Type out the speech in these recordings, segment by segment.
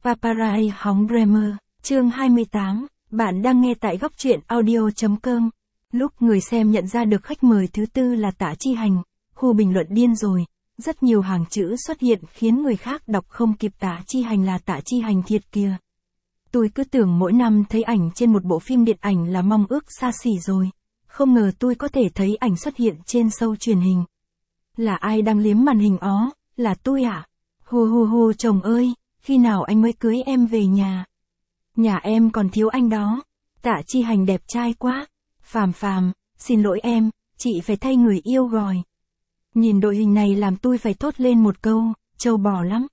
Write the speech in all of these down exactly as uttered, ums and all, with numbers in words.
Paparazzi hóng Bremer, chương hai mươi tám, bạn đang nghe tại góc truyện audio.com. Lúc người xem nhận ra được khách mời thứ tư là Tạ Chi Hành, khu bình luận điên rồi. Rất nhiều hàng chữ xuất hiện khiến người khác đọc không kịp Tạ Chi Hành là Tạ Chi Hành thiệt kìa. Tôi cứ tưởng mỗi năm thấy ảnh trên một bộ phim điện ảnh là mong ước xa xỉ rồi. Không ngờ tôi có thể thấy ảnh xuất hiện trên show truyền hình. Là ai đang liếm màn hình ó, là tôi à? Hù hù hù chồng ơi, khi nào anh mới cưới em về nhà? Nhà em còn thiếu anh đó. Tạ Chi Hành đẹp trai quá. Phàm phàm, xin lỗi em, chị phải thay người yêu rồi. Nhìn đội hình này làm tôi phải thốt lên một câu, trâu bò lắm.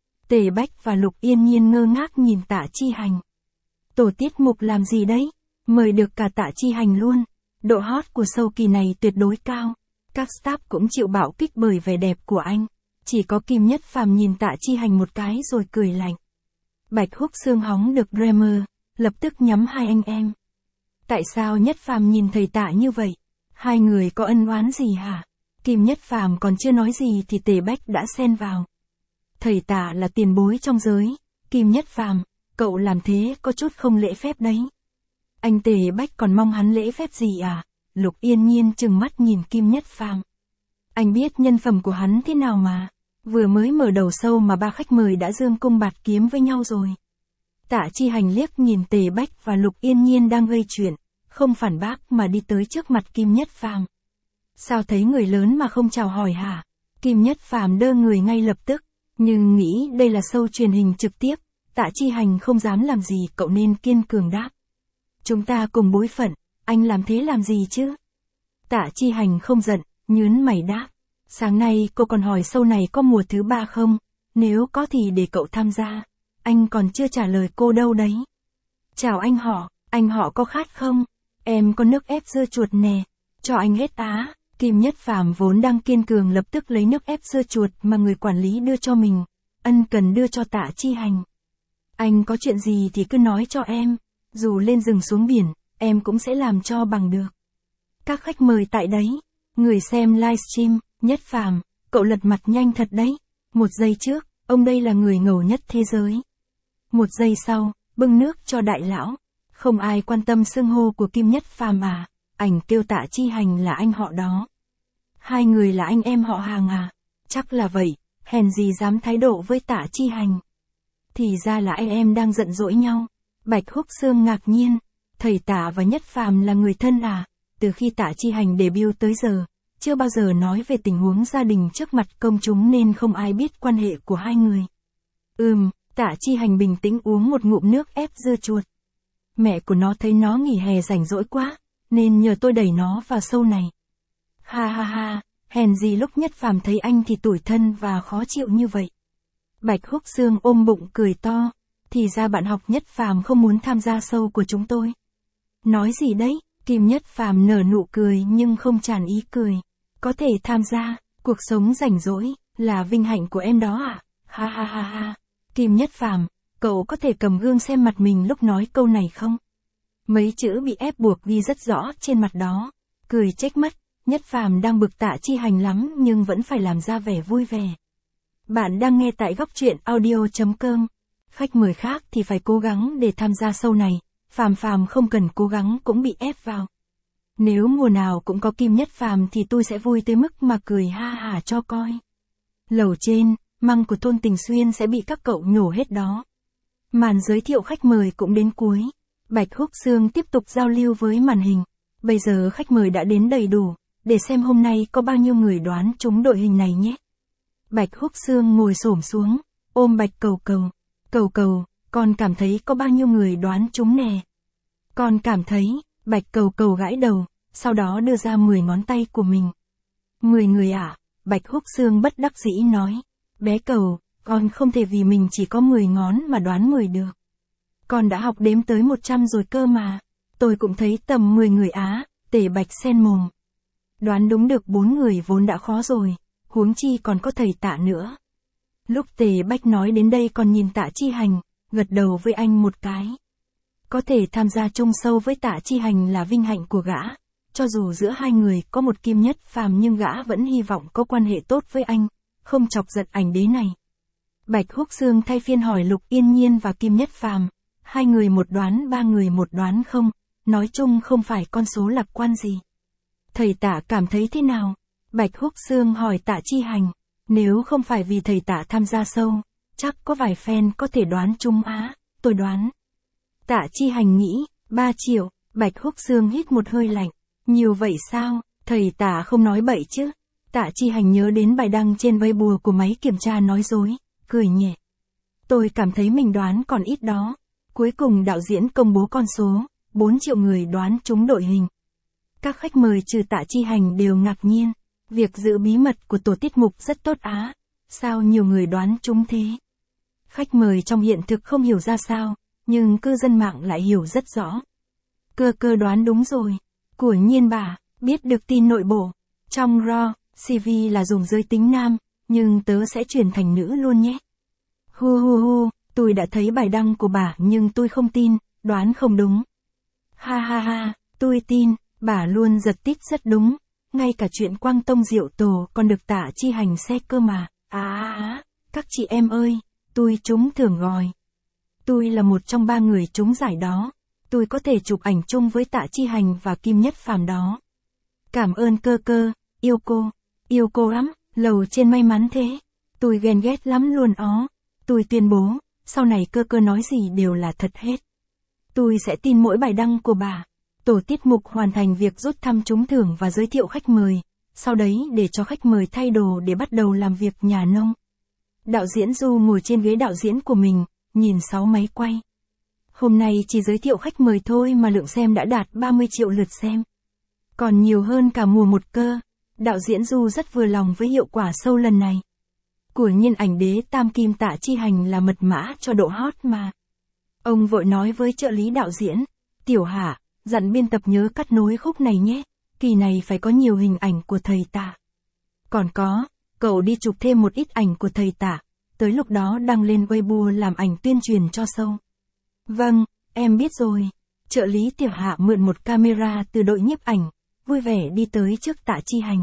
Tề Bách và Lục Yên Nhiên ngơ ngác nhìn Tạ Chi Hành. Tổ tiết mục làm gì đấy? Mời được cả Tạ Chi Hành luôn. Độ hot của show kỳ này tuyệt đối cao. Các staff cũng chịu bạo kích bởi vẻ đẹp của anh. Chỉ có Kim Nhất Phàm nhìn Tạ Chi Hành một cái rồi cười lạnh. Bạch Húc Xương hóng được Bremer, lập tức nhắm hai anh em. Tại sao Nhất Phàm nhìn thầy Tạ như vậy? Hai người có ân oán gì hả? Kim Nhất Phàm còn chưa nói gì thì Tề Bách đã xen vào. Thầy Tạ là tiền bối trong giới. Kim Nhất Phàm, cậu làm thế có chút không lễ phép đấy. Anh Tề Bách còn mong hắn lễ phép gì à? Lục Yên Nhiên trừng mắt nhìn Kim Nhất Phàm. Anh biết nhân phẩm của hắn thế nào mà. Vừa mới mở đầu show mà ba khách mời đã dương cung bạt kiếm với nhau rồi. Tạ Chi Hành liếc nhìn Tề Bách và Lục Yên Nhiên đang gây chuyện, không phản bác mà đi tới trước mặt Kim Nhất Phàm. Sao thấy người lớn mà không chào hỏi hả? Kim Nhất Phàm đơ người ngay lập tức, nhưng nghĩ đây là show truyền hình trực tiếp, Tạ Chi Hành không dám làm gì, cậu nên kiên cường đáp. Chúng ta cùng bối phận, anh làm thế làm gì chứ? Tạ Chi Hành không giận, nhướng mày đáp. Sáng nay cô còn hỏi show này có mùa thứ ba không? Nếu có thì để cậu tham gia. Anh còn chưa trả lời cô đâu đấy. Chào anh họ, anh họ có khát không? Em có nước ép dưa chuột nè. Cho anh hết á. Kim Nhất Phàm vốn đang kiên cường lập tức lấy nước ép dưa chuột mà người quản lý đưa cho mình. Ân cần đưa cho Tạ Chi Hành. Anh có chuyện gì thì cứ nói cho em. Dù lên rừng xuống biển, em cũng sẽ làm cho bằng được. Các khách mời tại đấy. Người xem livestream. Nhất Phàm, cậu lật mặt nhanh thật đấy. Một giây trước, ông đây là người ngầu nhất thế giới. Một giây sau, bưng nước cho đại lão. Không ai quan tâm xưng hô của Kim Nhất Phàm à. Ảnh kêu Tạ Chi Hành là anh họ đó. Hai người là anh em họ hàng à? Chắc là vậy, hèn gì dám thái độ với Tạ Chi Hành. Thì ra là anh em đang giận dỗi nhau. Bạch Húc Xương ngạc nhiên. Thầy Tạ và Nhất Phàm là người thân à? Từ khi Tạ Chi Hành debut tới giờ, chưa bao giờ nói về tình huống gia đình trước mặt công chúng nên không ai biết quan hệ của hai người. Ừm, Tạ Chi Hành bình tĩnh uống một ngụm nước ép dưa chuột. Mẹ của nó thấy nó nghỉ hè rảnh rỗi quá, nên nhờ tôi đẩy nó vào show này. Ha ha ha, hèn gì lúc Nhất Phàm thấy anh thì tủi thân và khó chịu như vậy. Bạch Húc Xương ôm bụng cười to, thì ra bạn học Nhất Phàm không muốn tham gia show của chúng tôi. Nói gì đấy? Kim Nhất Phàm nở nụ cười nhưng không tràn ý cười. Có thể tham gia, cuộc sống rảnh rỗi, là vinh hạnh của em đó à? Ha ha ha ha. Kim Nhất Phàm, cậu có thể cầm gương xem mặt mình lúc nói câu này không? Mấy chữ bị ép buộc ghi rất rõ trên mặt đó. Cười trách mắt, Nhất Phàm đang bực Tạ Chi Hành lắm nhưng vẫn phải làm ra vẻ vui vẻ. Bạn đang nghe tại góc truyện audio.com. Khách mời khác thì phải cố gắng để tham gia show này. Phàm Phàm không cần cố gắng cũng bị ép vào. Nếu mùa nào cũng có Kim Nhất Phàm thì tôi sẽ vui tới mức mà cười ha hả cho coi. Lầu trên, măng của thôn Tình Xuyên sẽ bị các cậu nhổ hết đó. Màn giới thiệu khách mời cũng đến cuối. Bạch Húc Xương tiếp tục giao lưu với màn hình. Bây giờ khách mời đã đến đầy đủ, để xem hôm nay có bao nhiêu người đoán trúng đội hình này nhé. Bạch Húc Xương ngồi xổm xuống, ôm Bạch Cầu Cầu. Cầu Cầu, con cảm thấy có bao nhiêu người đoán trúng nè? Con cảm thấy, Bạch Cầu Cầu gãi đầu, sau đó đưa ra mười ngón tay của mình. mười người à? Bạch Húc Xương bất đắc dĩ nói. Bé Cầu, con không thể vì mình chỉ có mười ngón mà đoán mười được. Con đã học đếm tới một trăm rồi cơ mà. Tôi cũng thấy tầm mười người á. Tề Bạch sen mồm. Đoán đúng được bốn người vốn đã khó rồi, huống chi còn có thầy Tạ nữa. Lúc Tề Bách nói đến đây còn nhìn Tạ Chi Hành, gật đầu với anh một cái. Có thể tham gia chung show với Tạ Chi Hành là vinh hạnh của gã. Cho dù giữa hai người có một Kim Nhất Phàm nhưng gã vẫn hy vọng có quan hệ tốt với anh, không chọc giận ảnh đế này. Bạch Húc Xương thay phiên hỏi Lục Yên Nhiên và Kim Nhất Phàm, hai người một đoán ba người một đoán không, nói chung không phải con số lạc quan gì. Thầy Tạ cảm thấy thế nào? Bạch Húc Xương hỏi Tạ Chi Hành, nếu không phải vì thầy Tạ tham gia sâu, chắc có vài fan có thể đoán chung á, tôi đoán. Tạ Chi Hành nghĩ, ba triệu, Bạch Húc Xương hít một hơi lạnh, nhiều vậy sao, thầy Tạ không nói bậy chứ. Tạ Chi Hành nhớ đến bài đăng trên Weibo của máy kiểm tra nói dối, cười nhẹ. Tôi cảm thấy mình đoán còn ít đó. Cuối cùng đạo diễn công bố con số, bốn triệu người đoán trúng đội hình. Các khách mời trừ Tạ Chi Hành đều ngạc nhiên, việc giữ bí mật của tổ tiết mục rất tốt á, sao nhiều người đoán trúng thế. Khách mời trong hiện thực không hiểu ra sao, nhưng cư dân mạng lại hiểu rất rõ. Cơ cơ đoán đúng rồi, của Nhiên bà, biết được tin nội bộ, trong raw, xê vê là dùng giới tính nam, nhưng tớ sẽ chuyển thành nữ luôn nhé. Hu hu hu, tôi đã thấy bài đăng của bà nhưng tôi không tin, đoán không đúng. Ha ha ha, tôi tin, bà luôn giật tít rất đúng, ngay cả chuyện Quang Tông Diệu Tổ còn được Tạ Chi Hành xe cơ mà. À à à, các chị em ơi, tôi trúng thưởng rồi. Tôi là một trong ba người trúng giải đó, tôi có thể chụp ảnh chung với Tạ Chi Hành và Kim Nhất Phàm đó. Cảm ơn cơ cơ, yêu cô, yêu cô lắm, lầu trên may mắn thế. Tôi ghen ghét lắm luôn ó. Tôi tuyên bố, sau này cơ cơ nói gì đều là thật hết. Tôi sẽ tin mỗi bài đăng của bà. Tổ tiết mục hoàn thành việc rút thăm trúng thưởng và giới thiệu khách mời, sau đấy để cho khách mời thay đồ để bắt đầu làm việc nhà nông. Đạo diễn Du ngồi trên ghế đạo diễn của mình, nhìn sáu máy quay. Hôm nay chỉ giới thiệu khách mời thôi mà lượng xem đã đạt ba mươi triệu lượt xem. Còn nhiều hơn cả mùa một cơ. Đạo diễn Du rất vừa lòng với hiệu quả show lần này. Của Nhiên ảnh đế tam kim Tạ Chi Hành là mật mã cho độ hot mà. Ông vội nói với trợ lý đạo diễn, Tiểu Hạ, dặn biên tập nhớ cắt nối khúc này nhé, kỳ này phải có nhiều hình ảnh của thầy Tạ. Còn có, cậu đi chụp thêm một ít ảnh của thầy Tạ, tới lúc đó đăng lên Weibo làm ảnh tuyên truyền cho show. Vâng, em biết rồi. Trợ lý Tiểu Hạ mượn một camera từ đội nhiếp ảnh, vui vẻ đi tới trước Tạ Chi Hành.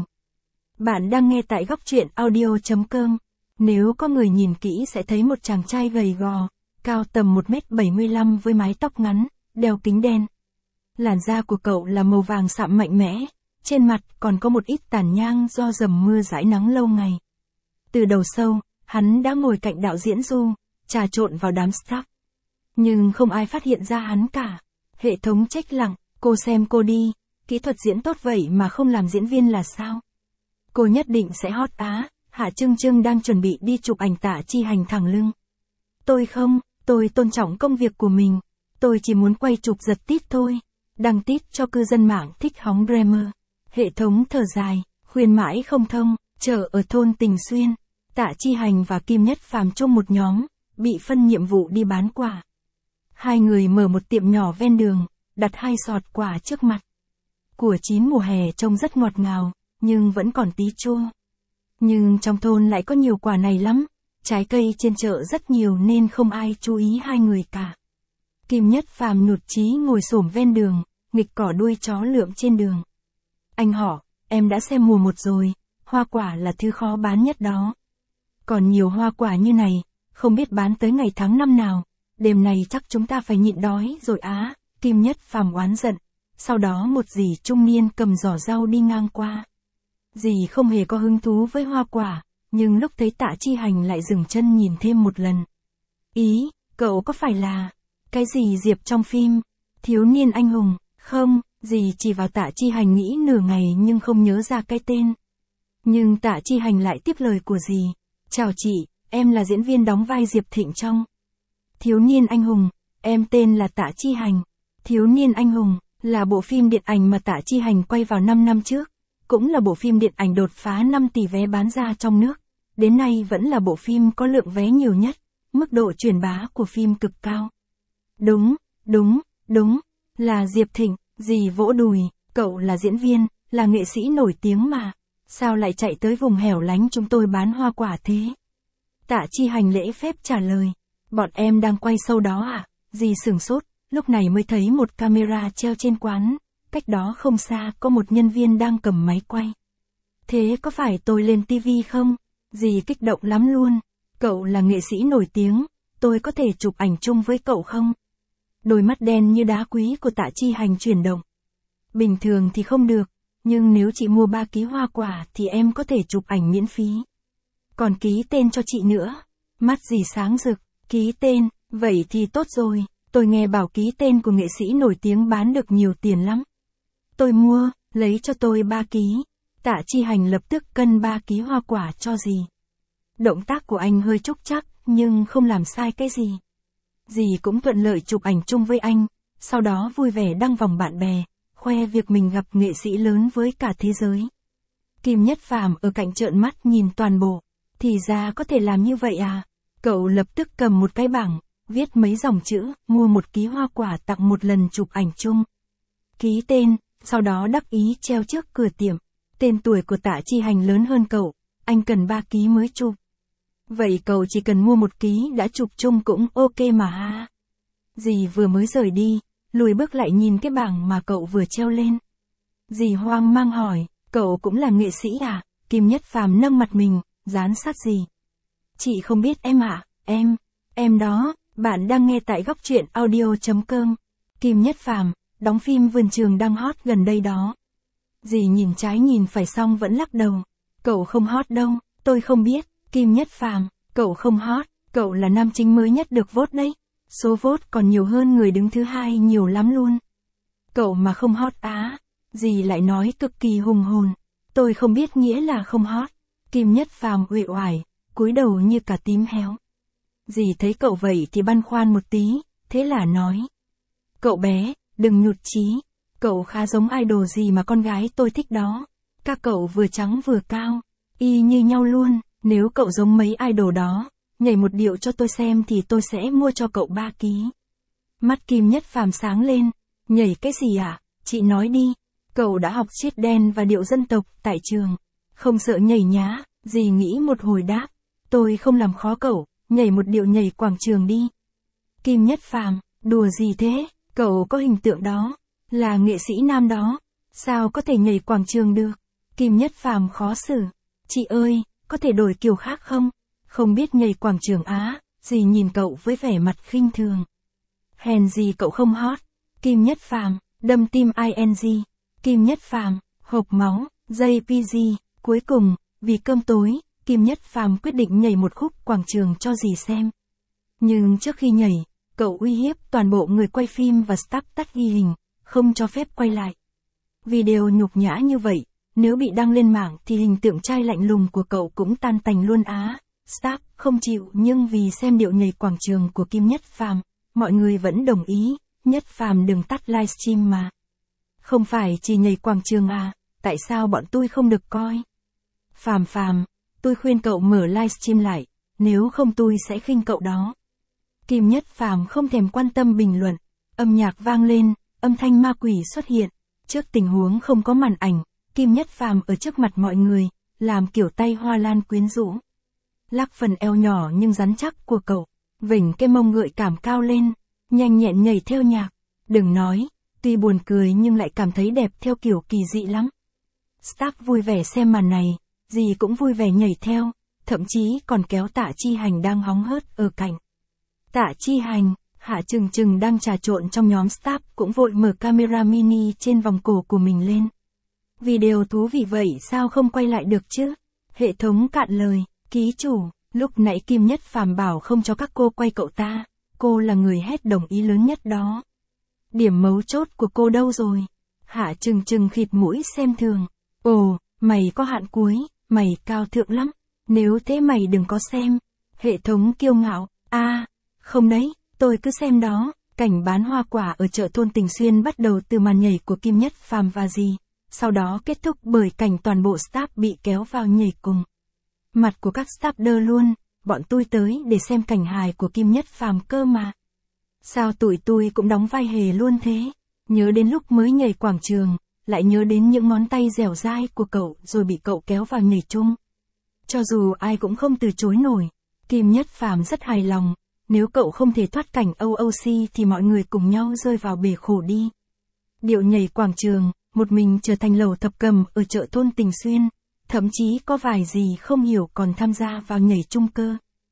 Bạn đang nghe tại góc truyện audio chấm com. Nếu có người nhìn kỹ sẽ thấy một chàng trai gầy gò, cao tầm một mét bảy mươi lăm với mái tóc ngắn, đeo kính đen. Làn da của cậu là màu vàng sạm mạnh mẽ, trên mặt còn có một ít tàn nhang do dầm mưa dãi nắng lâu ngày. Từ đầu show, hắn đã ngồi cạnh đạo diễn Du, trà trộn vào đám staff. Nhưng không ai phát hiện ra hắn cả. Hệ thống trách lặng, cô xem cô đi, kỹ thuật diễn tốt vậy mà không làm diễn viên là sao? Cô nhất định sẽ hot á. Hạ Trưng Trưng đang chuẩn bị đi chụp ảnh Tạ Chi Hành thẳng lưng. Tôi không, tôi tôn trọng công việc của mình. Tôi chỉ muốn quay chụp giật tít thôi. Đăng tít cho cư dân mạng thích hóng Bremer. Hệ thống thở dài, khuyên mãi không thông, chờ ở thôn Tình Xuyên. Tạ Chi Hành và Kim Nhất Phàm chung một nhóm, bị phân nhiệm vụ đi bán quả. Hai người mở một tiệm nhỏ ven đường, đặt hai sọt quả trước mặt. Của chín mùa hè trông rất ngọt ngào, nhưng vẫn còn tí chua. Nhưng trong thôn lại có nhiều quả này lắm, trái cây trên chợ rất nhiều nên không ai chú ý hai người cả. Kim Nhất Phàm nhụt chí ngồi xổm ven đường, nghịch cỏ đuôi chó lượm trên đường. Anh họ, em đã xem mùa một rồi, hoa quả là thứ khó bán nhất đó. Còn nhiều hoa quả như này, không biết bán tới ngày tháng năm nào, đêm này chắc chúng ta phải nhịn đói rồi á, Kim Nhất Phàm oán giận. Sau đó một dì trung niên cầm giỏ rau đi ngang qua. Dì không hề có hứng thú với hoa quả, nhưng lúc thấy Tạ Chi Hành lại dừng chân nhìn thêm một lần. Ý, cậu có phải là cái gì Diệp trong phim Thiếu niên anh hùng? Không, dì chỉ vào Tạ Chi Hành nghĩ nửa ngày nhưng không nhớ ra cái tên. Nhưng Tạ Chi Hành lại tiếp lời của dì. Chào chị, em là diễn viên đóng vai Diệp Thịnh trong Thiếu niên anh hùng, em tên là Tạ Chi Hành. Thiếu niên anh hùng là bộ phim điện ảnh mà Tạ Chi Hành quay vào năm năm trước. Cũng là bộ phim điện ảnh đột phá năm tỷ vé bán ra trong nước. Đến nay vẫn là bộ phim có lượng vé nhiều nhất, mức độ truyền bá của phim cực cao. Đúng, đúng, đúng, là Diệp Thịnh, dì vỗ đùi, cậu là diễn viên, là nghệ sĩ nổi tiếng mà. Sao lại chạy tới vùng hẻo lánh chúng tôi bán hoa quả thế? Tạ Chi Hành lễ phép trả lời, bọn em đang quay show đó à? Dì sửng sốt, lúc này mới thấy một camera treo trên quán. Cách đó không xa có một nhân viên đang cầm máy quay. Thế có phải tôi lên tivi không? Dì kích động lắm luôn. Cậu là nghệ sĩ nổi tiếng, tôi có thể chụp ảnh chung với cậu không? Đôi mắt đen như đá quý của Tạ Chi Hành chuyển động. Bình thường thì không được, nhưng nếu chị mua ba ký hoa quả thì em có thể chụp ảnh miễn phí. Còn ký tên cho chị nữa. Mắt dì sáng rực, ký tên, vậy thì tốt rồi, tôi nghe bảo ký tên của nghệ sĩ nổi tiếng bán được nhiều tiền lắm. Tôi mua, lấy cho tôi ba ký. Tạ Chi Hành lập tức cân ba ký hoa quả cho dì. Động tác của anh hơi trúc trắc, nhưng không làm sai cái gì. Dì cũng thuận lợi chụp ảnh chung với anh, sau đó vui vẻ đăng vòng bạn bè, khoe việc mình gặp nghệ sĩ lớn với cả thế giới. Kim Nhất Phàm ở cạnh trợn mắt nhìn toàn bộ, thì ra có thể làm như vậy à? Cậu lập tức cầm một cái bảng, viết mấy dòng chữ, mua một ký hoa quả tặng một lần chụp ảnh chung. Ký tên, sau đó đắc ý treo trước cửa tiệm. Tên tuổi của Tạ Chi Hành lớn hơn cậu, anh cần ba ký mới chụp. Vậy cậu chỉ cần mua một ký đã chụp chung cũng ok mà ha. Dì vừa mới rời đi, lùi bước lại nhìn cái bảng mà cậu vừa treo lên. Dì hoang mang hỏi, cậu cũng là nghệ sĩ à? Kim Nhất Phàm nâng mặt mình, dán sát dì. Chị không biết em ạ, à? em, em đó, bạn đang nghe tại góc truyện audio.com. Kim Nhất Phàm, đóng phim Vườn Trường đang hot gần đây đó. Dì nhìn trái nhìn phải xong vẫn lắc đầu. Cậu không hot đâu, tôi không biết. Kim Nhất Phàm, cậu không hot, cậu là nam chính mới nhất được vote đấy. Số vote còn nhiều hơn người đứng thứ hai nhiều lắm luôn. Cậu mà không hot á, dì lại nói cực kỳ hùng hồn. Tôi không biết nghĩa là không hot. Kim Nhất Phàm uể oải, cúi đầu như cả tím héo. Dì thấy cậu vậy thì băn khoăn một tí, thế là nói. Cậu bé, đừng nhụt chí. Cậu khá giống idol gì mà con gái tôi thích đó. Các cậu vừa trắng vừa cao, y như nhau luôn. Nếu cậu giống mấy idol đó, nhảy một điệu cho tôi xem thì tôi sẽ mua cho cậu ba ký. Mắt Kim Nhất Phàm sáng lên. Nhảy cái gì à? Chị nói đi. Cậu đã học chiết đen và điệu dân tộc tại trường. Không sợ nhảy nhá, dì nghĩ một hồi đáp. Tôi không làm khó cậu, nhảy một điệu nhảy quảng trường đi. Kim Nhất Phàm, đùa gì thế? Cậu có hình tượng đó, là nghệ sĩ nam đó, sao có thể nhảy quảng trường được? Kim Nhất Phàm khó xử. Chị ơi, có thể đổi kiểu khác không? Không biết nhảy quảng trường á, dì nhìn cậu với vẻ mặt khinh thường. Hèn gì cậu không hot. Kim Nhất Phàm, đâm tim ing. Kim Nhất Phàm, hộc máu, jay pê giê. Cuối cùng, vì cơm tối, Kim Nhất Phàm quyết định nhảy một khúc quảng trường cho dì xem. Nhưng trước khi nhảy, cậu uy hiếp toàn bộ người quay phim và staff tắt ghi hình, không cho phép quay lại. Video nhục nhã như vậy, nếu bị đăng lên mạng thì hình tượng trai lạnh lùng của cậu cũng tan tành luôn á. Staff không chịu nhưng vì xem điệu nhảy quảng trường của Kim Nhất Phàm, mọi người vẫn đồng ý, Nhất Phàm đừng tắt livestream mà. Không phải chỉ nhảy quảng trường à, tại sao bọn tôi không được coi? Phàm Phàm, tôi khuyên cậu mở livestream lại, nếu không tôi sẽ khinh cậu đó. Kim Nhất Phàm không thèm quan tâm bình luận, âm nhạc vang lên, âm thanh ma quỷ xuất hiện. Trước tình huống không có màn ảnh, Kim Nhất Phàm ở trước mặt mọi người, làm kiểu tay hoa lan quyến rũ. Lắc phần eo nhỏ nhưng rắn chắc của cậu, vểnh cái mông gợi cảm cao lên, nhanh nhẹn nhảy theo nhạc. Đừng nói, tuy buồn cười nhưng lại cảm thấy đẹp theo kiểu kỳ dị lắm. Staff vui vẻ xem màn này, dì cũng vui vẻ nhảy theo, thậm chí còn kéo Tạ Chi Hành đang hóng hớt ở cạnh. Tạ Chi Hành, Hạ Trừng Trừng đang trà trộn trong nhóm staff cũng vội mở camera mini trên vòng cổ của mình lên. Video thú vị vậy sao không quay lại được chứ? Hệ thống cạn lời, ký chủ, lúc nãy Kim Nhất Phàm bảo không cho các cô quay cậu ta, cô là người hết đồng ý lớn nhất đó. Điểm mấu chốt của cô đâu rồi? Hạ Trừng Trừng khịt mũi xem thường. Ồ, mày có hạn cuối, mày cao thượng lắm, nếu thế mày đừng có xem. Hệ thống kiêu ngạo, a à, không đấy, tôi cứ xem đó. Cảnh bán hoa quả ở chợ thôn Tình Xuyên bắt đầu từ màn nhảy của Kim Nhất Phàm và dì, sau đó kết thúc bởi cảnh toàn bộ staff bị kéo vào nhảy cùng. Mặt của các staff đơ luôn, bọn tôi tới để xem cảnh hài của Kim Nhất Phàm cơ mà. Sao tụi tôi cũng đóng vai hề luôn thế? Nhớ đến lúc mới nhảy quảng trường, lại nhớ đến những ngón tay dẻo dai của cậu rồi bị cậu kéo vào nhảy chung. Cho dù ai cũng không từ chối nổi, Kim Nhất Phàm rất hài lòng, nếu cậu không thể thoát cảnh o o xê thì mọi người cùng nhau rơi vào bể khổ đi. Điệu nhảy quảng trường, một mình trở thành lẩu thập cầm ở chợ thôn Tình Xuyên, thậm chí có vài gì không hiểu còn tham gia vào nhảy chung cơ.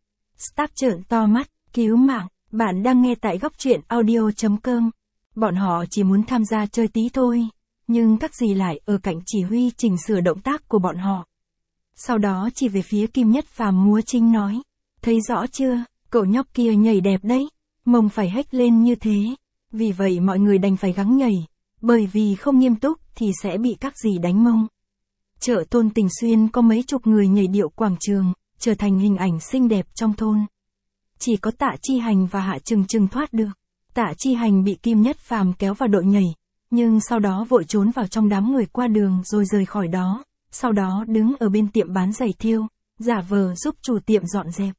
Staff trợn to mắt, cứu mạng, bạn đang nghe tại góc truyện audio.com. Bọn họ chỉ muốn tham gia chơi tí thôi, nhưng các dì lại ở cạnh chỉ huy chỉnh sửa động tác của bọn họ. Sau đó chỉ về phía Kim Nhất Phàm múa chính nói, thấy rõ chưa, cậu nhóc kia nhảy đẹp đấy, mông phải hếch lên như thế, vì vậy mọi người đành phải gắng nhảy, bởi vì không nghiêm túc thì sẽ bị các dì đánh mông. Chợ Tôn Tình Xuyên có mấy chục người nhảy điệu quảng trường, trở thành hình ảnh xinh đẹp trong thôn. Chỉ có Tạ Chi Hành và Hạ Trừng Trừng thoát được. Tạ Chi Hành bị Kim Nhất Phàm kéo vào đội nhảy, nhưng sau đó vội trốn vào trong đám người qua đường rồi rời khỏi đó, sau đó đứng ở bên tiệm bán giày thêu, giả vờ giúp chủ tiệm dọn dẹp.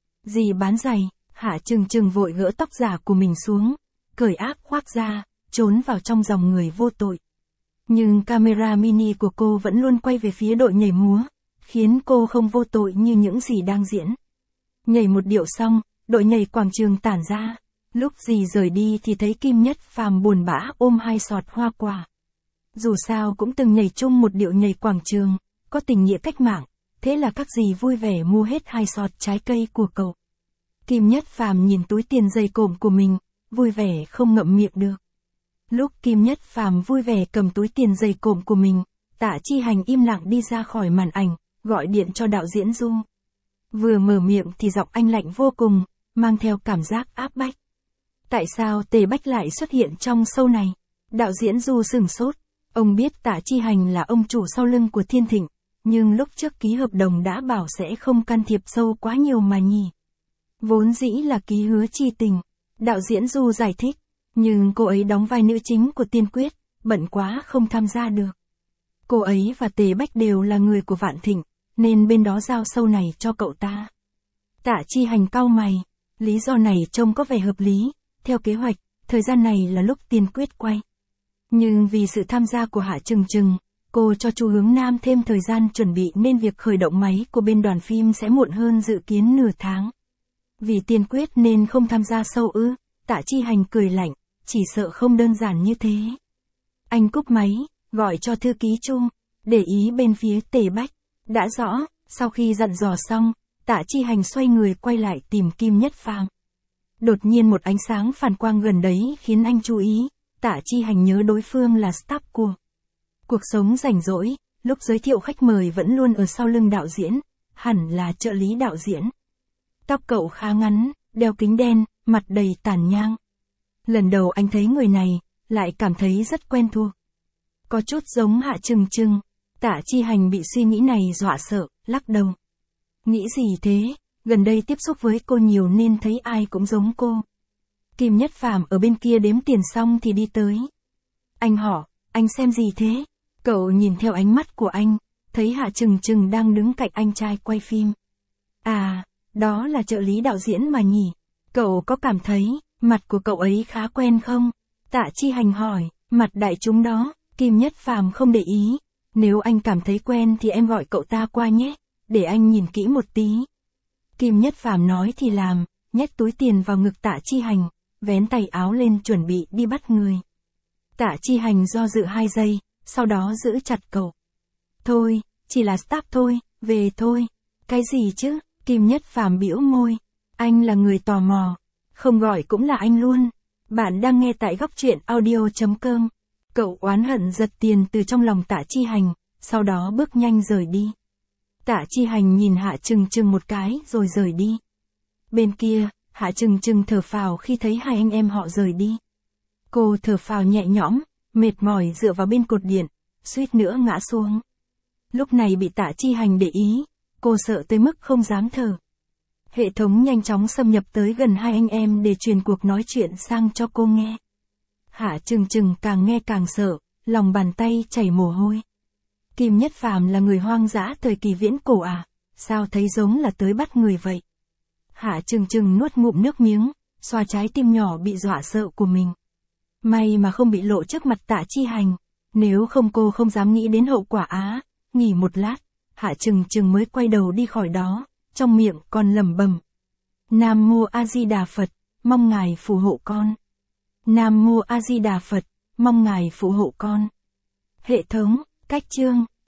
Dì bán giày, Hạ Trừng Trừng vội gỡ tóc giả của mình xuống, cởi áo khoác ra, trốn vào trong dòng người vô tội. Nhưng camera mini của cô vẫn luôn quay về phía đội nhảy múa, khiến cô không vô tội như những gì đang diễn. Nhảy một điệu xong, đội nhảy quảng trường tản ra. Lúc dì rời đi thì thấy Kim Nhất Phàm buồn bã ôm hai sọt hoa quả. Dù sao cũng từng nhảy chung một điệu nhảy quảng trường, có tình nghĩa cách mạng, thế là các dì vui vẻ mua hết hai sọt trái cây của cậu. Kim Nhất Phàm nhìn túi tiền dày cộm của mình, vui vẻ không ngậm miệng được. Lúc Kim Nhất Phàm vui vẻ cầm túi tiền dày cộm của mình, Tạ Chi Hành im lặng đi ra khỏi màn ảnh, gọi điện cho đạo diễn Du. Vừa mở miệng thì giọng anh lạnh vô cùng, mang theo cảm giác áp bách. Tại sao Tề Bách lại xuất hiện trong show này? Đạo diễn Du sửng sốt, ông biết Tạ Chi Hành là ông chủ sau lưng của Thiên Thịnh, nhưng lúc trước ký hợp đồng đã bảo sẽ không can thiệp sâu quá nhiều mà nhỉ. Vốn dĩ là ký hứa chi tình, đạo diễn Du giải thích, nhưng cô ấy đóng vai nữ chính của Tiên Quyết, bận quá không tham gia được. Cô ấy và Tề Bách đều là người của Vạn Thịnh, nên bên đó giao show này cho cậu ta. Tạ Chi Hành cau mày, lý do này trông có vẻ hợp lý, theo kế hoạch, thời gian này là lúc Tiên Quyết quay. Nhưng vì sự tham gia của Hạ Trừng Trừng, cô cho Chu Hướng Nam thêm thời gian chuẩn bị nên việc khởi động máy của bên đoàn phim sẽ muộn hơn dự kiến nửa tháng. Vì Tiên Quyết nên không tham gia show ư? Tạ Chi Hành cười lạnh, chỉ sợ không đơn giản như thế. Anh cúp máy, gọi cho thư ký Chu, để ý bên phía Tề Bách. Đã rõ, sau khi dặn dò xong, Tạ Chi Hành xoay người quay lại tìm Kim Nhất Phàm. Đột nhiên một ánh sáng phản quang gần đấy khiến anh chú ý, Tạ Chi Hành nhớ đối phương là staff của Cuộc Sống Rảnh Rỗi, lúc giới thiệu khách mời vẫn luôn ở sau lưng đạo diễn, hẳn là trợ lý đạo diễn. Tóc cậu khá ngắn, đeo kính đen, mặt đầy tàn nhang. Lần đầu anh thấy người này, lại cảm thấy rất quen thuộc. Có chút giống Hạ Trừng Trừng. Tạ Chi Hành bị suy nghĩ này dọa sợ, lắc đầu. Nghĩ gì thế, gần đây tiếp xúc với cô nhiều nên thấy ai cũng giống cô. Kim Nhất Phàm ở bên kia đếm tiền xong thì đi tới. Anh hỏi, anh xem gì thế? Cậu nhìn theo ánh mắt của anh, thấy Hạ Trừng Trừng đang đứng cạnh anh trai quay phim. À, đó là trợ lý đạo diễn mà nhỉ? Cậu có cảm thấy, mặt của cậu ấy khá quen không? Tạ Chi Hành hỏi, mặt đại chúng đó, Kim Nhất Phàm không để ý. Nếu anh cảm thấy quen thì em gọi cậu ta qua nhé, để anh nhìn kỹ một tí. Kim Nhất Phàm nói thì làm, nhét túi tiền vào ngực Tạ Chi Hành, vén tay áo lên chuẩn bị đi bắt người. Tạ Chi Hành do dự hai giây, sau đó giữ chặt cậu. Thôi, chỉ là staff thôi, về thôi. Cái gì chứ? Kim Nhất Phàm bĩu môi. Anh là người tò mò, không gọi cũng là anh luôn. Bạn đang nghe tại góc truyện audio.com. Cậu oán hận giật tiền từ trong lòng Tạ Chi Hành, sau đó bước nhanh rời đi. Tạ Chi Hành nhìn Hạ Trừng Trừng một cái rồi rời đi. Bên kia, Hạ Trừng Trừng thở phào khi thấy hai anh em họ rời đi. Cô thở phào nhẹ nhõm, mệt mỏi dựa vào bên cột điện, suýt nữa ngã xuống. Lúc này bị Tạ Chi Hành để ý, cô sợ tới mức không dám thở. Hệ thống nhanh chóng xâm nhập tới gần hai anh em để truyền cuộc nói chuyện sang cho cô nghe. Hạ Trừng Trừng càng nghe càng sợ, lòng bàn tay chảy mồ hôi. Kim Nhất Phàm là người hoang dã thời kỳ viễn cổ à, sao thấy giống là tới bắt người vậy? Hạ Trừng Trừng nuốt ngụm nước miếng, xoa trái tim nhỏ bị dọa sợ của mình. May mà không bị lộ trước mặt Tạ Chi Hành, nếu không cô không dám nghĩ đến hậu quả á. Nghỉ một lát, Hạ Trừng Trừng mới quay đầu đi khỏi đó, trong miệng còn lẩm bẩm. Nam Mô A Di Đà Phật, mong ngài phù hộ con. Nam Mô A Di Đà Phật, mong ngài phù hộ con. Hệ thống, cách chương.